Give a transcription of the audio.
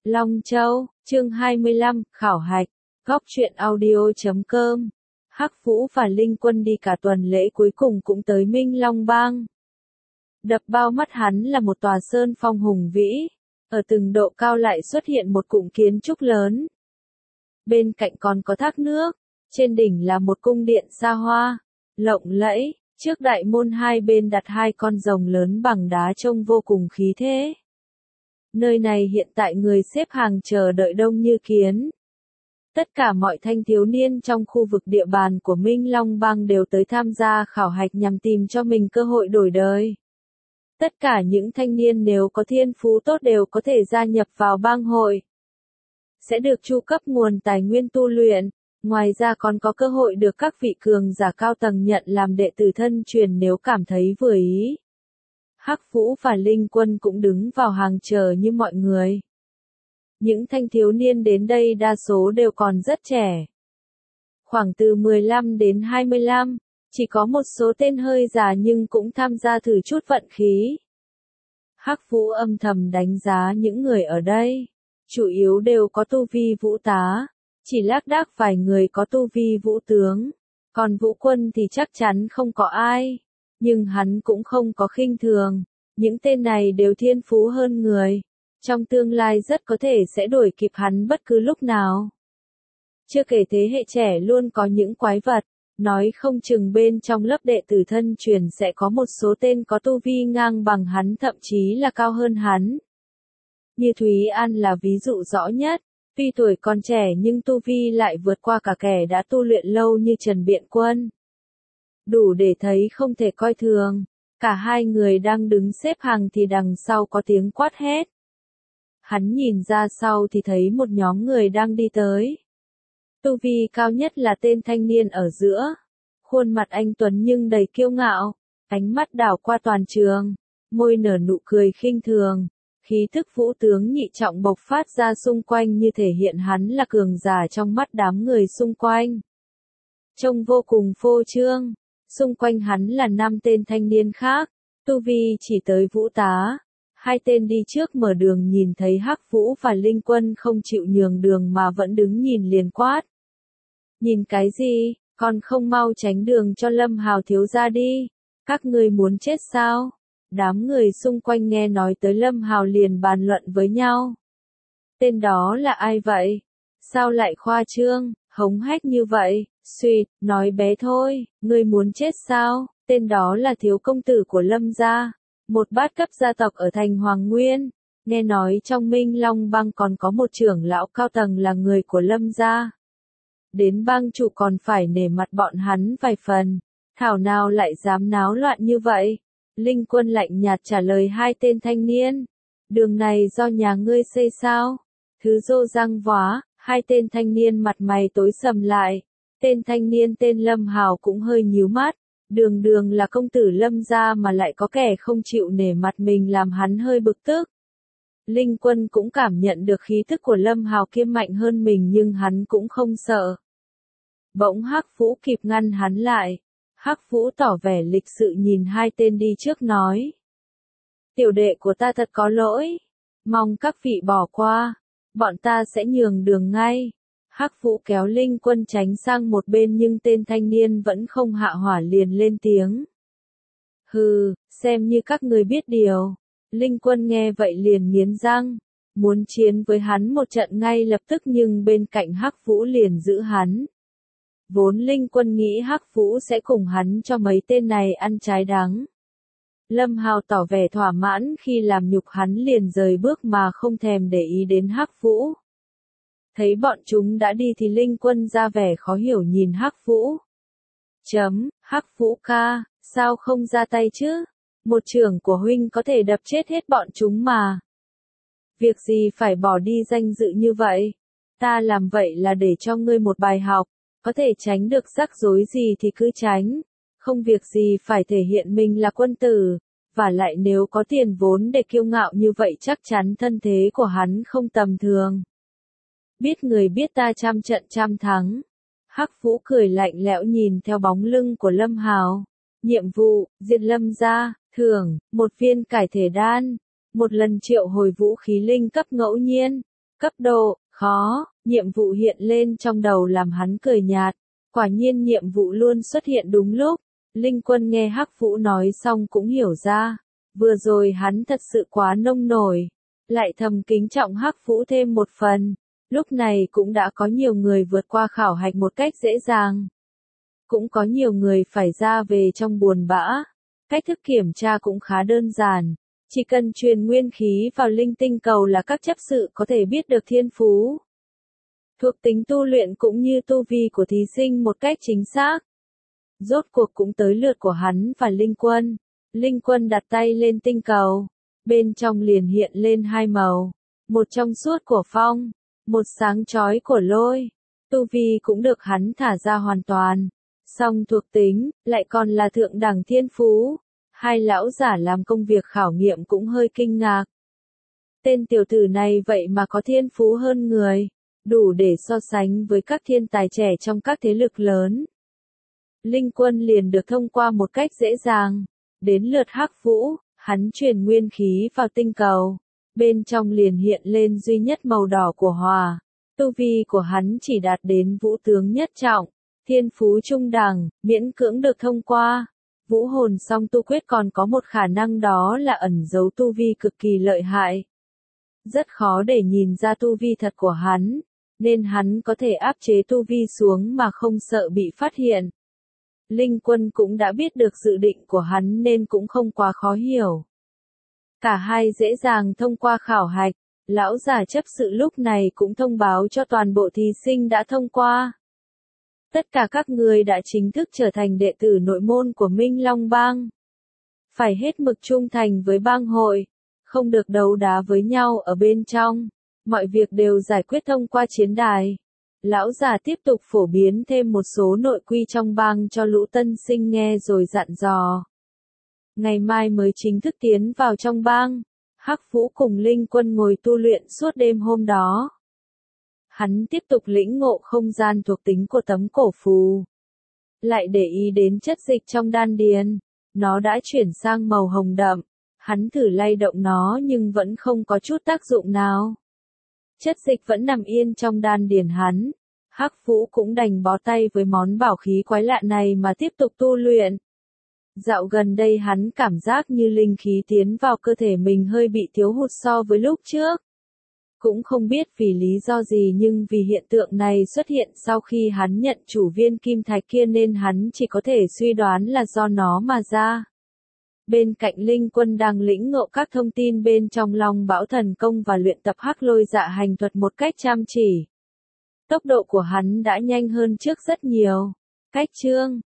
Long Châu, chương 25, khảo hạch, góc truyện audio.com. Hắc Vũ và Linh Quân đi cả tuần lễ cuối cùng cũng tới Minh Long Bang. Đập bao mắt hắn là một tòa sơn phong hùng vĩ, ở từng độ cao lại xuất hiện một cụm kiến trúc lớn. Bên cạnh còn có thác nước, trên đỉnh là một cung điện xa hoa, lộng lẫy, trước đại môn hai bên đặt hai con rồng lớn bằng đá trông vô cùng khí thế. Nơi này hiện tại người xếp hàng chờ đợi đông như kiến. Tất cả mọi thanh thiếu niên trong khu vực địa bàn của Minh Long Bang đều tới tham gia khảo hạch nhằm tìm cho mình cơ hội đổi đời. Tất cả những thanh niên nếu có thiên phú tốt đều có thể gia nhập vào bang hội. Sẽ được chu cấp nguồn tài nguyên tu luyện, ngoài ra còn có cơ hội được các vị cường giả cao tầng nhận làm đệ tử thân truyền nếu cảm thấy vừa ý. Hắc Vũ và Linh Quân cũng đứng vào hàng chờ như mọi người. Những thanh thiếu niên đến đây đa số đều còn rất trẻ. Khoảng từ 15 đến 25, chỉ có một số tên hơi già nhưng cũng tham gia thử chút vận khí. Hắc Vũ âm thầm đánh giá những người ở đây. Chủ yếu đều có tu vi vũ tá, chỉ lác đác vài người có tu vi vũ tướng. Còn vũ quân thì chắc chắn không có ai. Nhưng hắn cũng không có khinh thường. Những tên này đều thiên phú hơn người. Trong tương lai rất có thể sẽ đuổi kịp hắn bất cứ lúc nào. Chưa kể thế hệ trẻ luôn có những quái vật. Nói không chừng bên trong lớp đệ tử thân truyền sẽ có một số tên có tu vi ngang bằng hắn thậm chí là cao hơn hắn. Như Thúy An là ví dụ rõ nhất. Tuy tuổi còn trẻ nhưng tu vi lại vượt qua cả kẻ đã tu luyện lâu như Trần Biện Quân. Đủ để thấy không thể coi thường. Cả hai người đang đứng xếp hàng thì đằng sau có tiếng quát hét. Hắn nhìn ra sau thì thấy một nhóm người đang đi tới. Tu vi cao nhất là tên thanh niên ở giữa. Khuôn mặt anh tuấn nhưng đầy kiêu ngạo. Ánh mắt đảo qua toàn trường. Môi nở nụ cười khinh thường. Khí thức vũ tướng nhị trọng bộc phát ra xung quanh như thể hiện hắn là cường giả trong mắt đám người xung quanh. Trông vô cùng phô trương. Xung quanh hắn là 5 tên thanh niên khác, tu vi chỉ tới vũ tá. Hai tên đi trước mở đường nhìn thấy Hắc Vũ và Linh Quân không chịu nhường đường mà vẫn đứng nhìn liền quát. Nhìn cái gì, còn không mau tránh đường cho Lâm Hào thiếu gia đi, các ngươi muốn chết sao? Đám người xung quanh nghe nói tới Lâm Hào liền bàn luận với nhau. Tên đó là ai vậy? Sao lại khoa trương, hống hách như vậy? Xuyệt, nói bé thôi, ngươi muốn chết sao? Tên đó là thiếu công tử của Lâm gia, một bát cấp gia tộc ở thành Hoàng Nguyên. Nghe nói trong Minh Long Bang còn có một trưởng lão cao tầng là người của Lâm gia. Đến bang chủ còn phải nể mặt bọn hắn vài phần. Thảo nào lại dám náo loạn như vậy? Linh Quân lạnh nhạt trả lời hai tên thanh niên. Đường này do nhà ngươi xây sao? Thứ rô răng vóa, hai tên thanh niên mặt mày tối sầm lại. Tên thanh niên tên Lâm Hào cũng hơi nhíu mắt. Đường đường là công tử Lâm gia mà lại có kẻ không chịu nể mặt mình làm hắn hơi bực tức. Linh Quân cũng cảm nhận được khí thức của Lâm Hào kia mạnh hơn mình nhưng hắn cũng không sợ. Bỗng Hắc Vũ kịp ngăn hắn lại. Hắc Vũ tỏ vẻ lịch sự nhìn hai tên đi trước nói. Tiểu đệ của ta thật có lỗi. Mong các vị bỏ qua. Bọn ta sẽ nhường đường ngay. Hắc Vũ kéo Linh Quân tránh sang một bên nhưng tên thanh niên vẫn không hạ hỏa liền lên tiếng. Hừ, xem như các người biết điều. Linh Quân nghe vậy liền nghiến răng. Muốn chiến với hắn một trận ngay lập tức nhưng bên cạnh Hắc Vũ liền giữ hắn. Vốn Linh Quân nghĩ Hắc Vũ sẽ cùng hắn cho mấy tên này ăn trái đắng. Lâm Hào tỏ vẻ thỏa mãn khi làm nhục hắn liền rời bước mà không thèm để ý đến Hắc Vũ. Thấy bọn chúng đã đi thì Linh Quân ra vẻ khó hiểu nhìn Hắc Vũ. Hắc Vũ ca, sao không ra tay chứ? Một trưởng của huynh có thể đập chết hết bọn chúng mà. Việc gì phải bỏ đi danh dự như vậy? Ta làm vậy là để cho ngươi một bài học, có thể tránh được rắc rối gì thì cứ tránh. Không việc gì phải thể hiện mình là quân tử, và lại nếu có tiền vốn để kiêu ngạo như vậy chắc chắn thân thế của hắn không tầm thường. Biết người biết ta trăm trận trăm thắng. Hắc Vũ cười lạnh lẽo nhìn theo bóng lưng của Lâm Hào. Nhiệm vụ, diệt Lâm gia, thưởng, 1 viên cải thể đan, 1 lần triệu hồi vũ khí linh cấp ngẫu nhiên, Cấp độ, khó, nhiệm vụ hiện lên trong đầu làm hắn cười nhạt. Quả nhiên nhiệm vụ luôn xuất hiện đúng lúc. Linh Quân nghe Hắc Vũ nói xong cũng hiểu ra. Vừa rồi hắn thật sự quá nông nổi. Lại thầm kính trọng Hắc Vũ thêm một phần. Lúc này cũng đã có nhiều người vượt qua khảo hạch một cách dễ dàng. Cũng có nhiều người phải ra về trong buồn bã. Cách thức kiểm tra cũng khá đơn giản. Chỉ cần truyền nguyên khí vào linh tinh cầu là các chấp sự có thể biết được thiên phú, thuộc tính tu luyện cũng như tu vi của thí sinh một cách chính xác. Rốt cuộc cũng tới lượt của hắn và Linh Quân. Linh Quân đặt tay lên tinh cầu. Bên trong liền hiện lên hai màu. Một trong suốt của phong, một sáng chói của lôi. Tu vi cũng được hắn thả ra hoàn toàn. Song thuộc tính, lại còn là thượng đẳng thiên phú. Hai lão giả làm công việc khảo nghiệm cũng hơi kinh ngạc. Tên tiểu tử này vậy mà có thiên phú hơn người. Đủ để so sánh với các thiên tài trẻ trong các thế lực lớn. Linh Quân liền được thông qua một cách dễ dàng. Đến lượt Hắc Vũ, hắn truyền nguyên khí vào tinh cầu. Bên trong liền hiện lên duy nhất màu đỏ của hỏa. Tu vi của hắn chỉ đạt đến vũ tướng nhất trọng. Thiên phú trung đẳng, miễn cưỡng được thông qua. Vũ hồn song tu quyết còn có một khả năng đó là ẩn giấu tu vi cực kỳ lợi hại. Rất khó để nhìn ra tu vi thật của hắn. Nên hắn có thể áp chế tu vi xuống mà không sợ bị phát hiện. Linh Quân cũng đã biết được dự định của hắn nên cũng không quá khó hiểu. Cả hai dễ dàng thông qua khảo hạch. Lão già chấp sự lúc này cũng thông báo cho toàn bộ thí sinh đã thông qua. Tất cả các người đã chính thức trở thành đệ tử nội môn của Minh Long Bang. Phải hết mực trung thành với bang hội. Không được đấu đá với nhau ở bên trong. Mọi việc đều giải quyết thông qua chiến đài. Lão già tiếp tục phổ biến thêm một số nội quy trong bang cho lũ tân sinh nghe rồi dặn dò. Ngày mai mới chính thức tiến vào trong bang. Hắc Vũ cùng Linh Quân ngồi tu luyện suốt đêm hôm đó. Hắn tiếp tục lĩnh ngộ không gian thuộc tính của tấm cổ phù. Lại để ý đến chất dịch trong đan điền. Nó đã chuyển sang màu hồng đậm. Hắn thử lay động nó nhưng vẫn không có chút tác dụng nào. Chất dịch vẫn nằm yên trong đan điền hắn. Hắc Vũ cũng đành bó tay với món bảo khí quái lạ này mà tiếp tục tu luyện. Dạo gần đây hắn cảm giác như linh khí tiến vào cơ thể mình hơi bị thiếu hụt so với lúc trước. Cũng không biết vì lý do gì nhưng vì hiện tượng này xuất hiện sau khi hắn nhận chủ viên kim thạch kia nên hắn chỉ có thể suy đoán là do nó mà ra. Bên cạnh Linh Quân đang lĩnh ngộ các thông tin bên trong Long Bão Thần Công và luyện tập Hắc Lôi Dạ Hành Thuật một cách chăm chỉ. Tốc độ của hắn đã nhanh hơn trước rất nhiều. Cách chương